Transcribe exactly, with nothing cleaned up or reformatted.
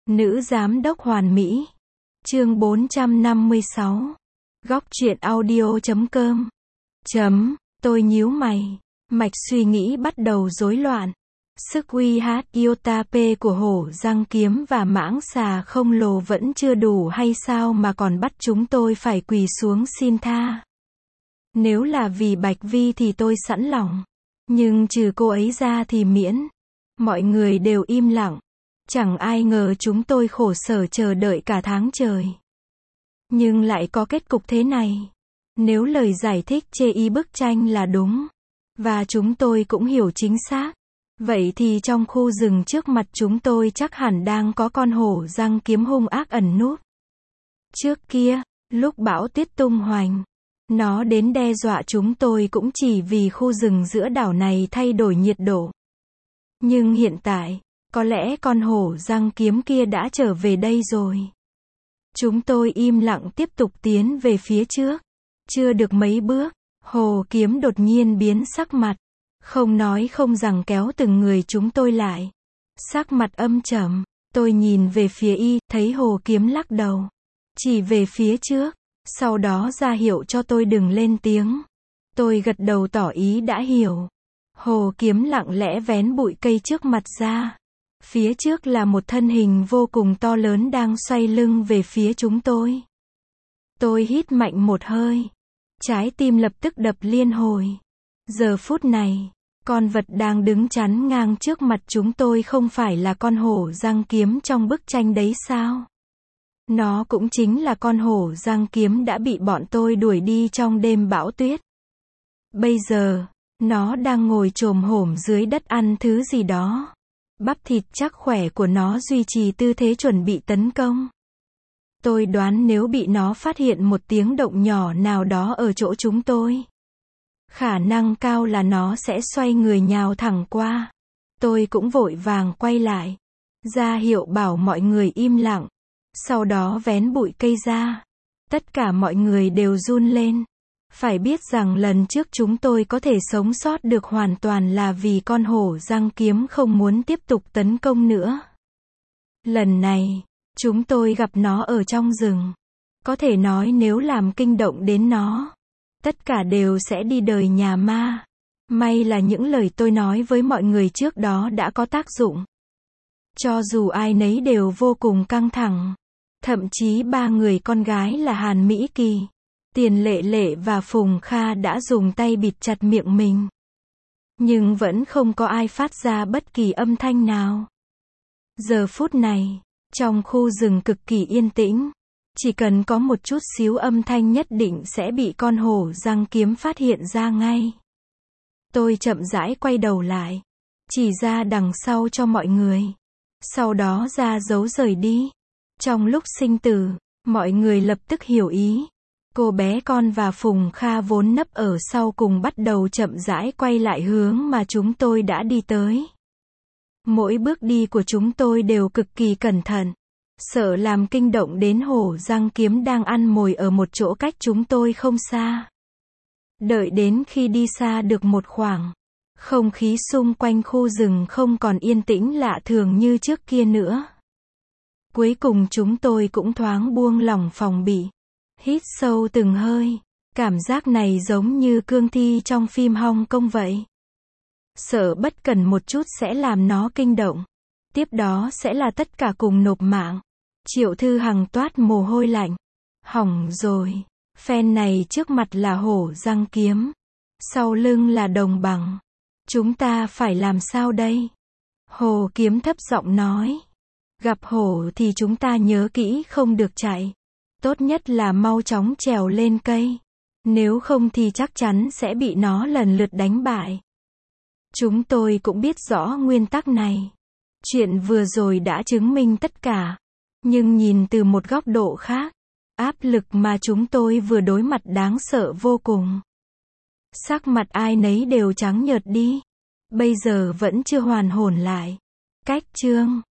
Nữ giám đốc hoàn mỹ. Chương bốn trăm năm mươi sáu. Góc truyện audio chấm com. Chấm, tôi nhíu mày. Mạch suy nghĩ bắt đầu rối loạn. Sức uy hát iota P của hổ răng kiếm và mãng xà không lồ vẫn chưa đủ hay sao mà còn bắt chúng tôi phải quỳ xuống xin tha. Nếu là vì Bạch Vi thì tôi sẵn lòng. Nhưng trừ cô ấy ra thì miễn. Mọi người đều im lặng. Chẳng ai ngờ chúng tôi khổ sở chờ đợi cả tháng trời. Nhưng lại có kết cục thế này. Nếu lời giải thích chê y bức tranh là đúng, và chúng tôi cũng hiểu chính xác, vậy thì trong khu rừng trước mặt chúng tôi chắc hẳn đang có con hổ răng kiếm hung ác ẩn núp. Trước kia, lúc bão tuyết tung hoành, nó đến đe dọa chúng tôi cũng chỉ vì khu rừng giữa đảo này thay đổi nhiệt độ. Nhưng hiện tại, có lẽ con hổ răng kiếm kia đã trở về đây rồi. Chúng tôi im lặng tiếp tục tiến về phía trước. Chưa được mấy bước, Hồ Kiếm đột nhiên biến sắc mặt. Không nói không rằng kéo từng người chúng tôi lại. Sắc mặt âm trầm, tôi nhìn về phía y, thấy Hồ Kiếm lắc đầu. Chỉ về phía trước, sau đó ra hiệu cho tôi đừng lên tiếng. Tôi gật đầu tỏ ý đã hiểu. Hồ Kiếm lặng lẽ vén bụi cây trước mặt ra. Phía trước là một thân hình vô cùng to lớn đang xoay lưng về phía chúng tôi. Tôi hít mạnh một hơi. Trái tim lập tức đập liên hồi. Giờ phút này, con vật đang đứng chắn ngang trước mặt chúng tôi không phải là con hổ răng kiếm trong bức tranh đấy sao? Nó cũng chính là con hổ răng kiếm đã bị bọn tôi đuổi đi trong đêm bão tuyết. Bây giờ, nó đang ngồi chồm hổm dưới đất ăn thứ gì đó. Bắp thịt chắc khỏe của nó duy trì tư thế chuẩn bị tấn công. Tôi đoán nếu bị nó phát hiện một tiếng động nhỏ nào đó ở chỗ chúng tôi, khả năng cao là nó sẽ xoay người nhào thẳng qua. Tôi cũng vội vàng quay lại, ra hiệu bảo mọi người im lặng. Sau đó vén bụi cây ra. Tất cả mọi người đều run lên. Phải biết rằng lần trước chúng tôi có thể sống sót được hoàn toàn là vì con hổ răng kiếm không muốn tiếp tục tấn công nữa. Lần này, chúng tôi gặp nó ở trong rừng. Có thể nói nếu làm kinh động đến nó, tất cả đều sẽ đi đời nhà ma. May là những lời tôi nói với mọi người trước đó đã có tác dụng. Cho dù ai nấy đều vô cùng căng thẳng. Thậm chí ba người con gái là Hàn Mỹ Kỳ, Tiền Lệ Lệ và Phùng Kha đã dùng tay bịt chặt miệng mình. Nhưng vẫn không có ai phát ra bất kỳ âm thanh nào. Giờ phút này, trong khu rừng cực kỳ yên tĩnh, chỉ cần có một chút xíu âm thanh nhất định sẽ bị con hổ răng kiếm phát hiện ra ngay. Tôi chậm rãi quay đầu lại, chỉ ra đằng sau cho mọi người. Sau đó ra dấu rời đi. Trong lúc sinh tử, mọi người lập tức hiểu ý. Cô bé con và Phùng Kha vốn nấp ở sau cùng bắt đầu chậm rãi quay lại hướng mà chúng tôi đã đi tới. Mỗi bước đi của chúng tôi đều cực kỳ cẩn thận, sợ làm kinh động đến hổ răng kiếm đang ăn mồi ở một chỗ cách chúng tôi không xa. Đợi đến khi đi xa được một khoảng, không khí xung quanh khu rừng không còn yên tĩnh lạ thường như trước kia nữa. Cuối cùng chúng tôi cũng thoáng buông lỏng phòng bị. Hít sâu từng hơi. Cảm giác này giống như cương thi trong phim Hong Kong vậy. Sợ bất cần một chút sẽ làm nó kinh động. Tiếp đó sẽ là tất cả cùng nộp mạng. Triệu Thư Hằng toát mồ hôi lạnh. Hỏng rồi. Phen này trước mặt là hổ răng kiếm. Sau lưng là đồng bằng. Chúng ta phải làm sao đây? Hồ Kiếm thấp giọng nói. Gặp hổ thì chúng ta nhớ kỹ không được chạy. Tốt nhất là mau chóng trèo lên cây. Nếu không thì chắc chắn sẽ bị nó lần lượt đánh bại. Chúng tôi cũng biết rõ nguyên tắc này. Chuyện vừa rồi đã chứng minh tất cả. Nhưng nhìn từ một góc độ khác, áp lực mà chúng tôi vừa đối mặt đáng sợ vô cùng. Sắc mặt ai nấy đều trắng nhợt đi. Bây giờ vẫn chưa hoàn hồn lại. Cách chương